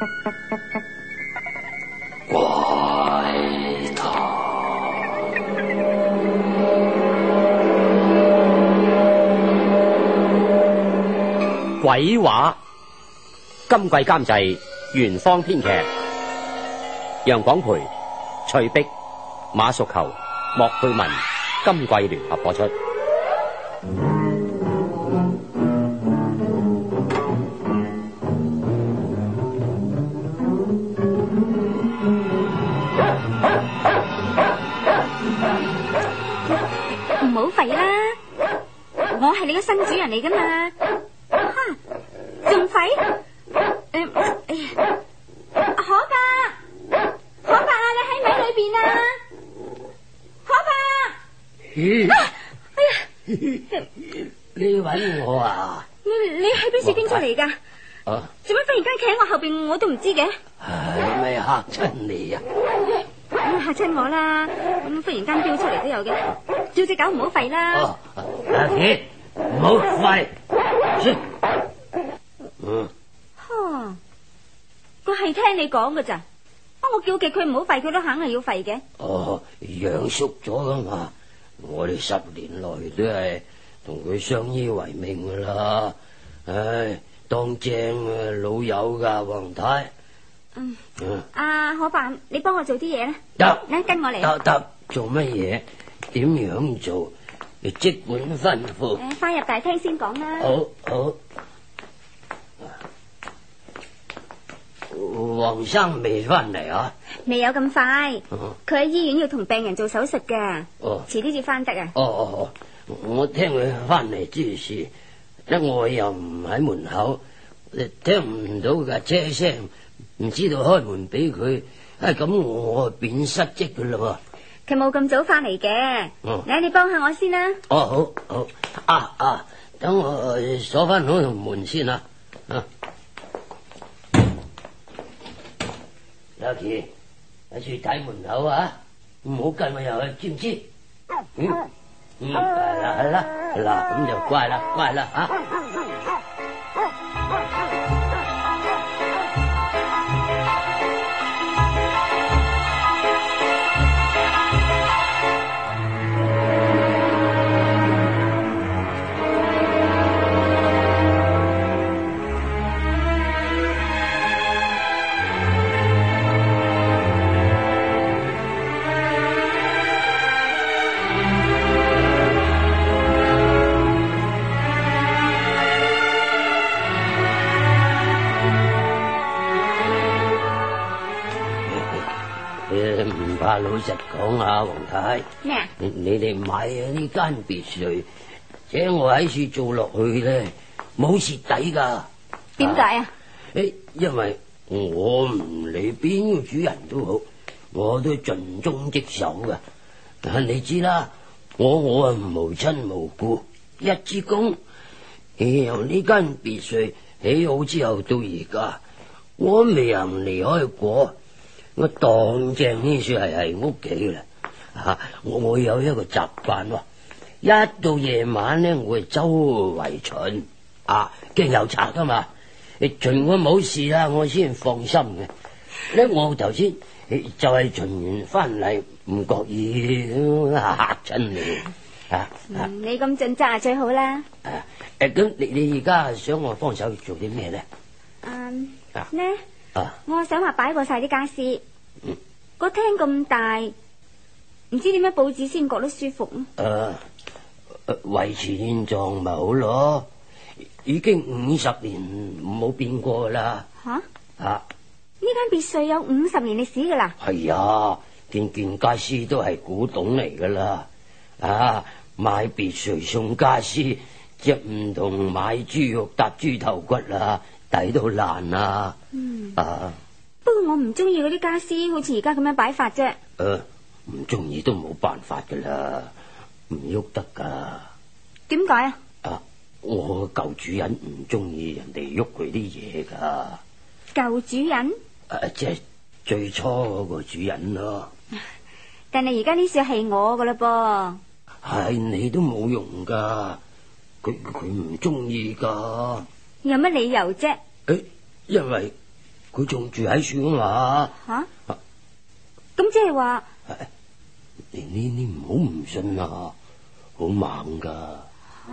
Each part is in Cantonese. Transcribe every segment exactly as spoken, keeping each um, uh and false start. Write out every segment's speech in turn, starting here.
怪談鬼話，今季監製元芳，編劇楊廣培、翠碧、馬淑球、莫佩文，今季聯合播出。 唔好吠啦，我係你個新主人嚟噶嘛。仲吠？誒，哎呀，可伯，可伯啊，你喺唔喺裏邊啊？可伯， 咦？ 哎呀， 你揾我啊？ 你你喺邊處邊出嚟噶？ 啊？ 做乜忽然間企喺我後邊，我都唔知嘅。 唉，咪嚇親你啊！ 嚇親我啦！咁忽然間飆出嚟都有嘅，叫隻狗唔好吠啦。 哦，阿杰，唔好吠。嗯。 呵，佢係聽你講噶咋？啊，我叫極佢唔好吠，佢都肯係要吠嘅。 哦，養熟咗噶嘛，我哋十年來都係同佢相依為命噶啦。唉，當正嘅老友噶，黃太。 嗯。嗯。阿可伯，你幫我做啲嘢啦。 得。 你跟我嚟。 得得，做乜嘢？點樣做？你即管吩咐。 誒，翻入大廳先講啦。 好好。黃生未翻嚟啊？ 未有咁快，佢喺、 嗯、 醫院要同病人做手術噶。 哦， 遲啲至翻得啊。 哦哦哦，我聽佢翻嚟之時，一我又唔喺門口，聽唔到架車聲，唔知道開門俾佢，唉，咁我變失職噶啦。 佢冇咁早翻嚟嘅， 嗯、 你你幫下我先啦。 哦，好好啊啊，等我鎖翻好條門先啦。啊，Lucky，喺處睇門口啊，唔好跟我入去，知唔知？嗯嗯，係啦係啦，嗱咁就乖啦乖啦啊！唔怕老實講啊，黃太。咩啊？你你哋買咗呢間別墅，請我喺處做落去咧，冇蝕底噶。 點解啊？ 誒，因為我唔理邊個主人都好，我都盡忠職守噶。但你知啦，我我啊無親無故，一支公。由呢間別墅起好之後到而家，我未曾離開過。我當正呢處係係屋企啦，啊！我我有一個習慣喎，一到夜晚咧，我係周圍巡，啊，驚有賊噶嘛，巡我冇事啦，我先放心嘅。咧我頭先就係巡完翻嚟，唔覺意嚇親你，啊！ 嗯、你咁盡責啊，最好啦。 誒，咁你你而家想我幫手做啲咩咧？ 嗯， 啊呢？ 啊！ 我想話擺過晒啲家私， 嗯、 個廳咁大，唔知點樣佈置先覺得舒服啊？ 誒，維持現狀咪好咯，已經五十年冇變過啦。吓吓！呢間別墅有五十年歷史噶啦。 係啊，件件家私都係古董嚟噶啦。啊，買別墅送家私，即唔同買豬肉搭豬頭骨啦。抵到爛啊！嗯啊， 不過我唔中意嗰啲家私，好似而家咁樣擺法啫。 誒，唔中意都冇辦法噶啦，唔喐得噶。 點解啊？ 啊，我舊主人唔中意人哋喐佢啲嘢噶。 舊主人？ 誒，即係最初嗰個主人咯。 但係而家呢處係我噶啦噃。 係你都冇用噶，佢佢唔中意噶。 有乜理由啫？ 誒，因為佢仲住喺樹啊嘛。 吓？咁即係話， 你呢你唔好唔信啊，好猛噶。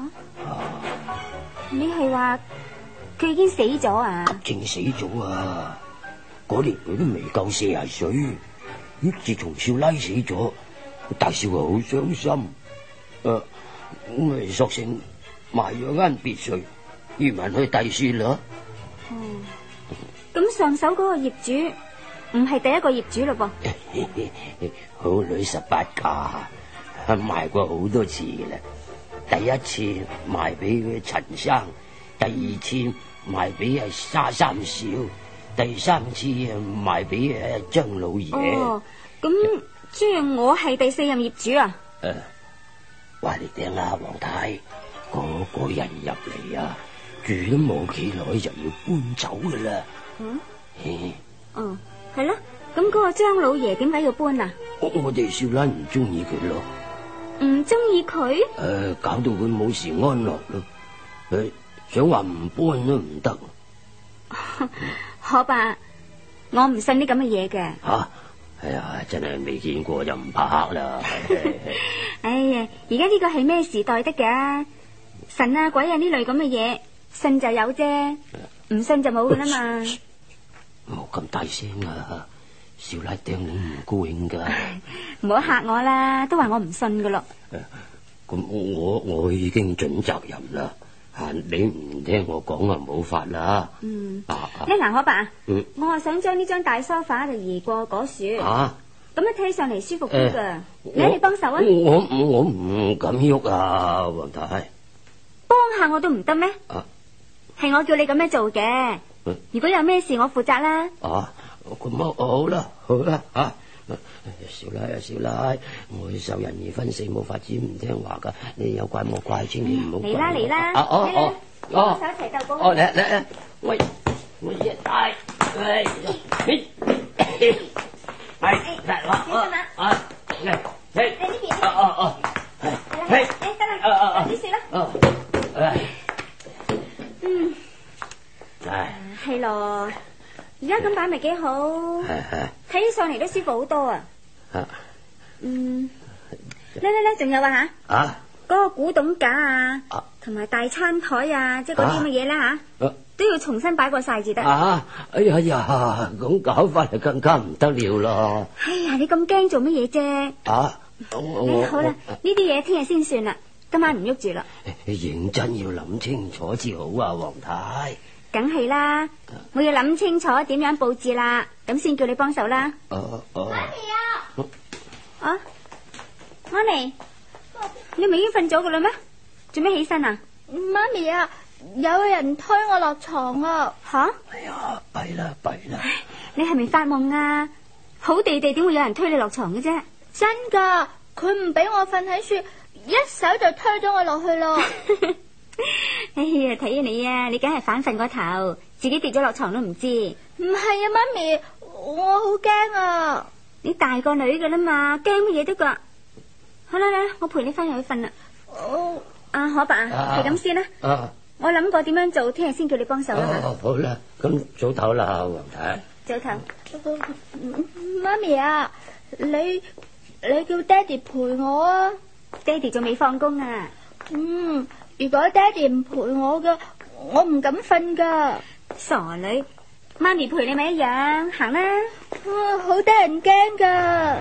你係話佢已經死咗啊？ 正死咗啊！嗰年佢都未夠四十歲。咁自從少奶死咗，大少就好傷心。誒、呃，咁咪索性賣咗間別墅，移民去第處啦。 嗯，咁上手嗰個業主唔係第一個業主咯噃。 好女十八嫁，賣過好多次啦。第一次賣俾陳生，第二次賣俾係沙三少，第三次賣俾誒張老爺。 哦，咁即係我係第四任業主啊？ 誒、呃，話你聽啦，黃太，嗰、那個人入嚟啊，住都冇幾耐就要搬走噶啦。 嗯， 嘿哦，係啦，咁嗰個張老爺點解要搬啊？ 我我哋少奶唔中意佢咯。 唔中意佢？ 誒、呃，搞到佢冇時安樂咯。誒，想話唔搬都唔得。 可吧，我唔信啲咁嘅嘢嘅。 吓，哎呀，真係未見過就唔怕黑啦。 哎呀，而家呢個係咩時代得㗎？神啊鬼啊呢類咁嘅嘢，信就有啫，唔信就冇噶啦嘛。 冇咁大聲啊！少奶聽你唔高興噶。 唔好嚇我啦，都話我唔信噶咯。 咁我我已經盡責任啦。啊，你唔聽我講啊，冇法啦。 嗯， 啊呢嗱可伯， 嗯， 我係想將呢張大梳化就移過果樹。 啊， 咁樣睇上嚟舒服啲噶。 誒你嚟幫手啊！ 我我唔敢喐啊，黃太。 幫下我都唔得咩？ 啊， 係我叫你咁樣做嘅。 嗯如果有咩事，我負責啦。 啊，咁啊好啦好啦啊！少奶啊少奶，我受人而分死，冇法子唔聽話噶。你有怪莫怪，千祈唔好怪我。 嚟啦嚟啦， 啊哦哦哦， 手一齊鬥過去。 哦嚟嚟嚟，喂我一大，哎，你係嚟啦啊啊嚟嚟， 你呢邊哦哦哦，係係， 誒得啦， 啊啊啊， 快啲食啦。 哦，唉， 嗯， 唉， 係咯，而家咁擺咪幾好， 係係睇起上嚟都舒服好多啊。 啊嗯，咧咧咧，仲有啊吓， 啊嗰個古董架啊啊， 同埋大餐台啊，即係嗰啲咁嘅嘢啦吓， 啊都要重新擺過晒至得。 啊！哎呀呀，咁搞法就更加唔得了咯。 哎呀，你咁驚做乜嘢啫？ 啊，我我哎好啦，呢啲嘢聽日先算啦，今晚唔喐住啦。 認真要諗清楚至好啊，黃太。 梗係啦，我要諗清楚點樣佈置啦，咁先叫你幫手啦。 哦哦， 啊，安妮，你咪已經瞓咗噶啦咩？做咩起身啊？ 媽咪啊，有人推我落床啊！ 吓？ 哎呀，弊啦弊啦！ 你係咪發夢啊？好地地點會有人推你落床嘅啫？ 真噶，佢唔俾我瞓喺樹，一手就推咗我落去咯。 哎呀，睇下你啊，你梗係反瞓個頭，自己跌咗落床都唔知。 唔係啊，媽咪，我好驚啊！ 你大個女噶啦嘛，驚乜嘢得噶？好啦啦，我陪你翻入去瞓啦。 哦， 啊，可伯啊，係咁先啦。 啊， 我諗過點樣做，聽日先叫你幫手啦。 哦好啦，咁早唞啦，黃太。 早唞。 媽咪啊，你你叫爹哋陪我啊！ 爹哋仲未放工啊。 嗯，如果爹哋唔陪我嘅，我唔敢瞓噶。 傻女，媽咪陪你咪一樣，行啦。 啊，好得人驚噶。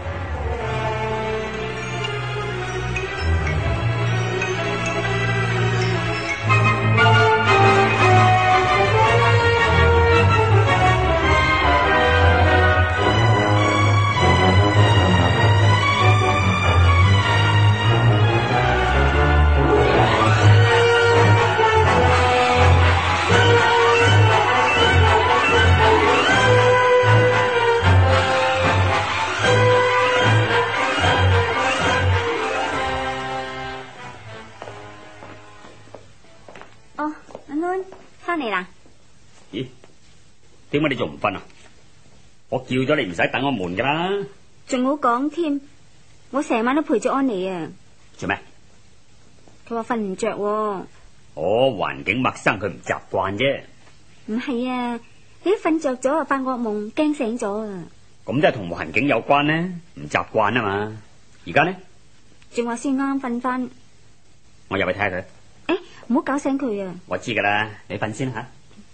哦，阿安翻嚟啦。 咦？點解你仲唔瞓啊？我叫咗你唔使等我悶噶啦。 仲好講添，我成晚都陪住安妮啊。 做咩？ 佢話瞓唔着。 哦，環境陌生，佢唔習慣啫。 唔係啊， 你一瞓着咗啊，發惡夢，驚醒咗啊！ 咁都係同環境有關呢，唔習慣啊嘛。而家呢， 正話先啱瞓翻。 我入去睇下佢。 誒，唔好搞醒佢啊！ 我知噶啦，你瞓先吓。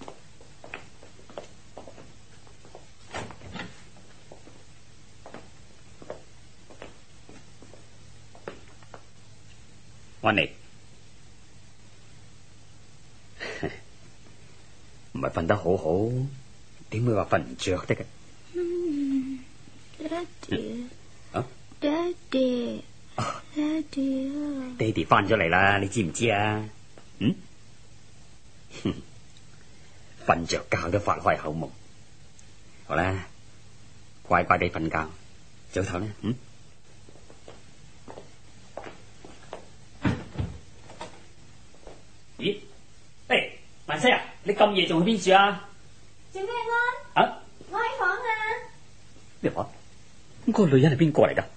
安妮，唔係瞓得好好，點會話瞓唔着的嘅？ 嗯，爹哋， 啊， 爹哋，爹哋啊！ 爹哋翻咗嚟啦，你知唔知啊？嗯，哼，瞓着覺都發開口夢。好啦，乖乖地瞓覺，早唞啦。嗯。咦？誒，萬西啊，你咁夜仲去邊處啊？ 做咩安？ 啊？ 我喺房啊。 咩話？咁嗰個女人係邊個嚟噶？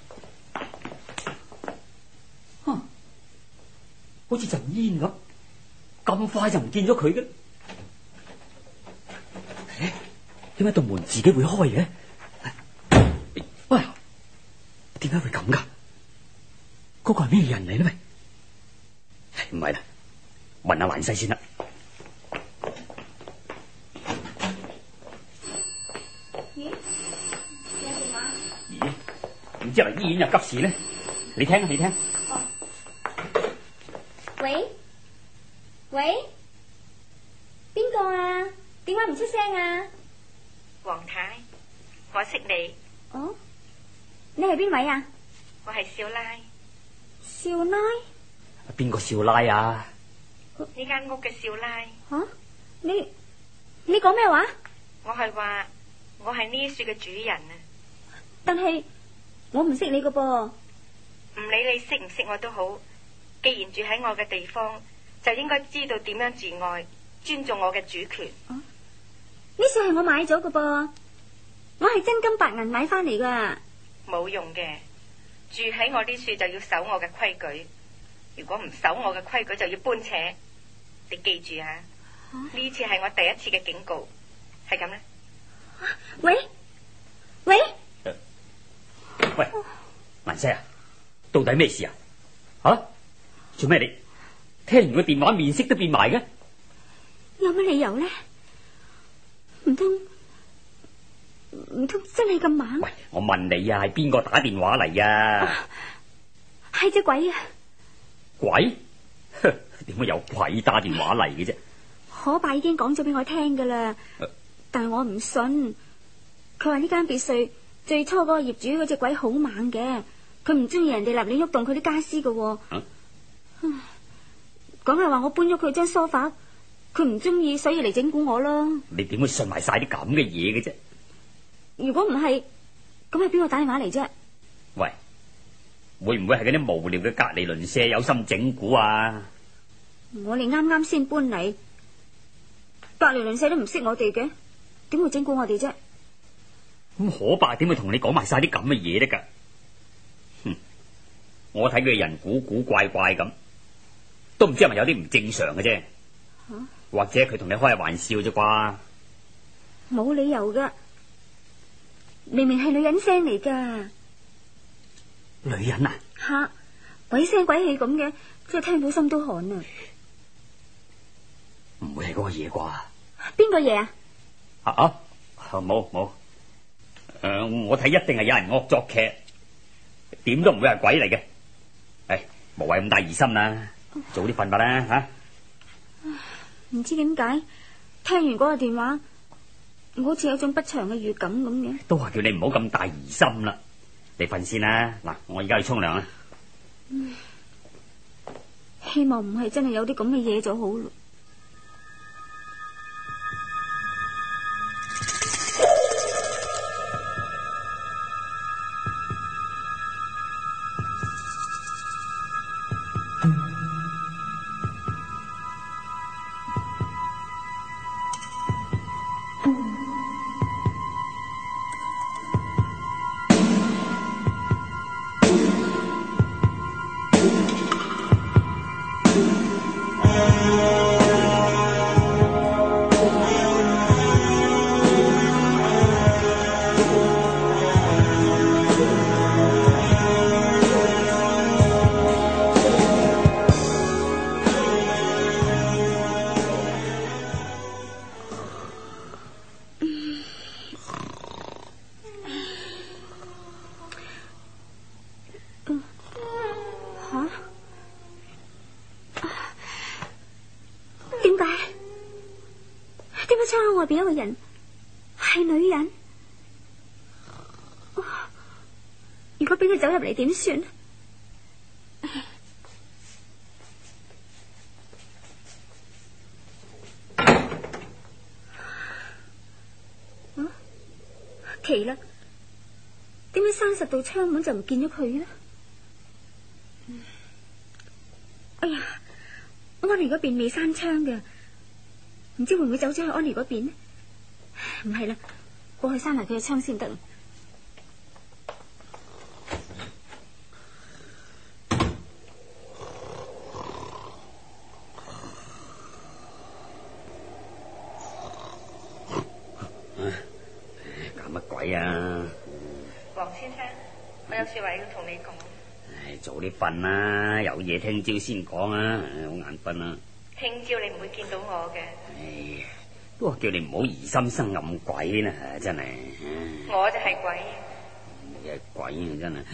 哼，好似陣煙咁，咁快就唔見咗佢嘅。誒，點解道門自己會開嘅？喂，點解會咁噶？嗰個係咩人嚟咧？喂，唔係啦。問下蘭西先啦。 咦？有電話？ 咦？唔知係咪醫院有急事咧？你聽啊，你聽。 哦。喂？喂？邊個啊？點解唔出聲啊？ 黃太，我識你。 哦？你係邊位啊？ 我係少奶。 少奶？ 邊個少奶啊？ 呢間屋嘅少奶。 吓、啊？你你講咩話？ 我係話我係呢樹嘅主人啊。 但係我唔識你噶噃。 唔理你識唔識我都好，既然住喺我嘅地方，就應該知道點樣自愛，尊重我嘅主權。 呢樹係我買咗噶噃，我係真金白銀買翻嚟噶。冇用嘅，住喺我呢樹就要守我嘅規矩，如果唔守我嘅規矩就要搬扯。你記住啊！呢、啊、次係我第一次嘅警告，係咁啦。 喂喂喂，蘭西啊，到底咩事啊？吓、啊，做咩你聽完個電話面色都變埋嘅？ 有乜理由咧？唔通唔通真係咁猛？ 喂，我問你啊，係邊個打電話嚟啊？ 係隻鬼啊！ 鬼？點會有鬼打電話嚟嘅啫？ 可爸已經講咗俾我聽噶啦，啊、但係我唔信。佢話呢間別墅最初嗰個業主嗰隻鬼好猛嘅，佢唔中意人哋立亂喐動佢啲家私噶。啊，講係話我搬咗佢張梳化，佢唔中意，所以嚟整蠱我咯。你點會信埋晒啲咁嘅嘢嘅啫？如果唔係，咁係邊個打電話嚟啫？喂，會唔會係嗰啲無聊嘅隔籬鄰舍有心整蠱啊？我哋啱啱先搬嚟，隔籬鄰舍都唔識我哋嘅，點會整蠱我哋啫？咁可爸點會同你講埋晒啲咁嘅嘢得噶？哼，我睇佢嘅人古古怪怪咁，都唔知係咪有啲唔正常嘅啫。啊、或者佢同你開下玩笑啫啩？冇理由噶，明明係女人聲嚟噶。女人啊？吓，鬼聲鬼氣咁嘅，真係聽到心都寒啊！唔會係嗰個嘢啩？邊個嘢啊？啊啊，冇冇。誒、呃，我睇一定係有人惡作劇，點都唔會係鬼嚟嘅。誒，無謂咁大疑心啦，早啲瞓吧啦吓。唔知點解聽完嗰個電話，我好似有種不祥嘅預感咁嘅。都話叫你唔好咁大疑心啦，你瞓先啦。嗱，我而家去沖涼啦。嗯，希望唔係真係有啲咁嘅嘢就好咯。 Thank you. 點解窗口外邊有個人係女人？如果俾佢走入嚟點算？啊，奇啦！點解三十道窗門就唔見咗佢呢？哎呀，安妮嗰邊未閂窗嘅，唔知會唔會走咗去安妮嗰邊呢？唔係啦，過去閂埋佢嘅窗先得。 搞乜鬼啊？ 黃先生，我有說話要同你講。 唉，早啲瞓啦，有嘢聽朝先講啊！好眼瞓啊！ 聽朝你唔會見到我嘅。 唉，都話叫你唔好疑心生暗鬼啦，真係。 我就係鬼。 你係鬼啊！真係。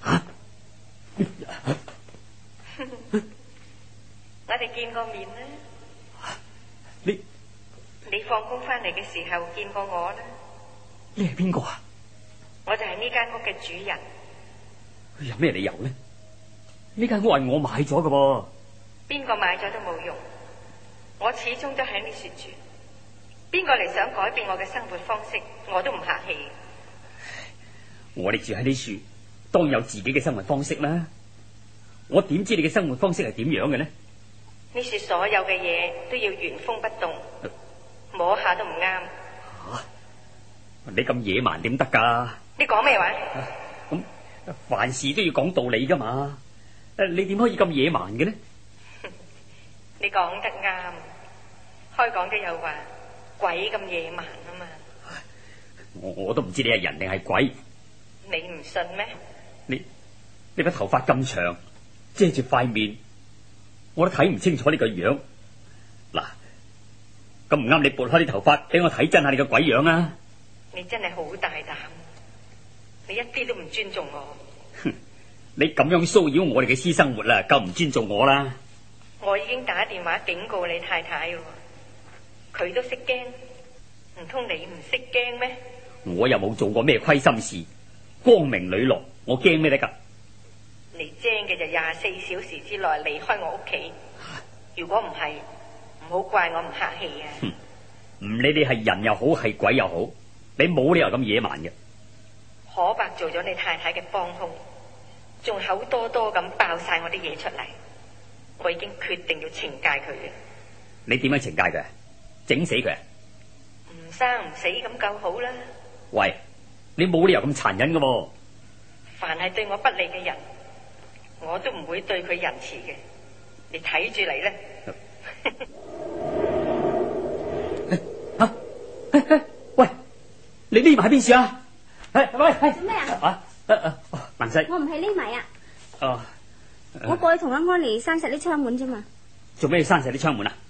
我哋見過面啦。 你你放工翻嚟嘅時候見過我啦。 你係邊個啊？ 我就係呢間屋嘅主人。 有咩理由呢？呢間屋係我買咗嘅噃。 邊個買咗都冇用，我始終都喺呢處住。邊個嚟想改變我嘅生活方式，我都唔客氣。 我哋住喺呢處，當然有自己嘅生活方式啦。我點知你嘅生活方式係點樣嘅呢？ 呢處所有嘅嘢都要原封不動，摸下都唔啱。 啊，你咁野蠻點得噶？ 你講咩話？ 咁、啊、凡事都要講道理噶嘛？誒，你點可以咁野蠻嘅呢？ 你講得啱，開講都有話鬼咁野蠻啊嘛。 我我都唔知你係人定係鬼。 你唔信咩？ 你你把頭髮咁長，遮住塊面，我都睇唔清楚你個樣。嗱，咁唔啱，你撥開啲頭髮俾我睇真下你個鬼樣啊！ 你真係好大膽，你一啲都唔尊重我。 哼，你咁樣騷擾我哋嘅私生活啦，夠唔尊重我啦？ 我已經打電話警告你太太咯，佢都識驚，唔通你唔識驚咩？ 我又冇做過咩虧心事，光明磊落，我驚咩得噶？ 你精嘅就廿四小時之內離開我屋企，如果唔係，唔好怪我唔客氣啊！ 哼，唔理你係人又好，係鬼又好，你冇理由咁野蠻嘅。 可伯做咗你太太嘅幫兇，仲口多多咁爆晒我啲嘢出嚟，我已經決定要懲戒佢嘅。 你點樣懲戒佢？整死佢？ 唔生唔死咁夠好啦。 喂，你冇理由咁殘忍噶喎！ 凡係對我不利嘅人，我都唔會對佢仁慈嘅。你睇住嚟啦！ 啊！喂，你匿埋喺邊處啊？係喂，係做咩啊？ 啊啊啊！蘭西， 我唔係匿埋啊！ 哦， 我過去同阿安妮閂實啲窗門啫嘛。 做咩要閂實啲窗門啊？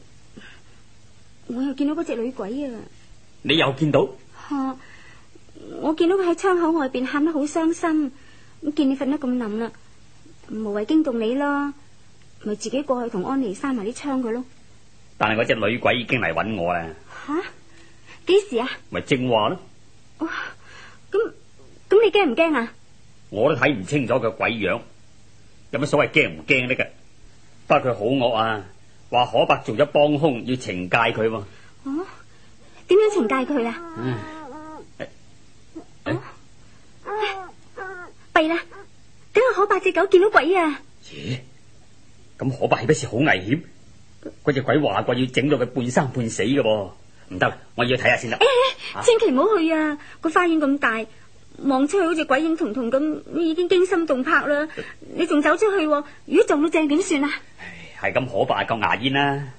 我又見到嗰隻女鬼啊！ 你又見到？ 吓、啊，我見到佢喺窗口外邊喊得好傷心，咁見你瞓得咁冧啦，無謂驚動你咯，咪自己過去同安妮閂埋啲窗佢咯。 但係嗰隻女鬼已經嚟揾我啦。 吓、啊？幾時啊？ 咪正話咯。 哦，咁咁你驚唔驚啊？ 我都睇唔清楚佢鬼樣，有乜所謂驚唔驚得噶？不過佢好惡啊，話可伯做咗幫兇，要懲戒佢喎。 哦，點樣懲戒佢啊？ 嗯， 弊啦，等我可伯隻狗見到鬼啊！ 咦，咁可伯係不是好危險？嗰隻鬼話過要整到佢半生半死嘅噃，唔得，我要睇下先得。 誒，千祈唔好去啊！個花園咁大，望出去好似鬼影幢幢咁，已經驚心動魄啦！你仲走出去，如果撞到正點算啊？ 係咁可伯夠牙煙啦！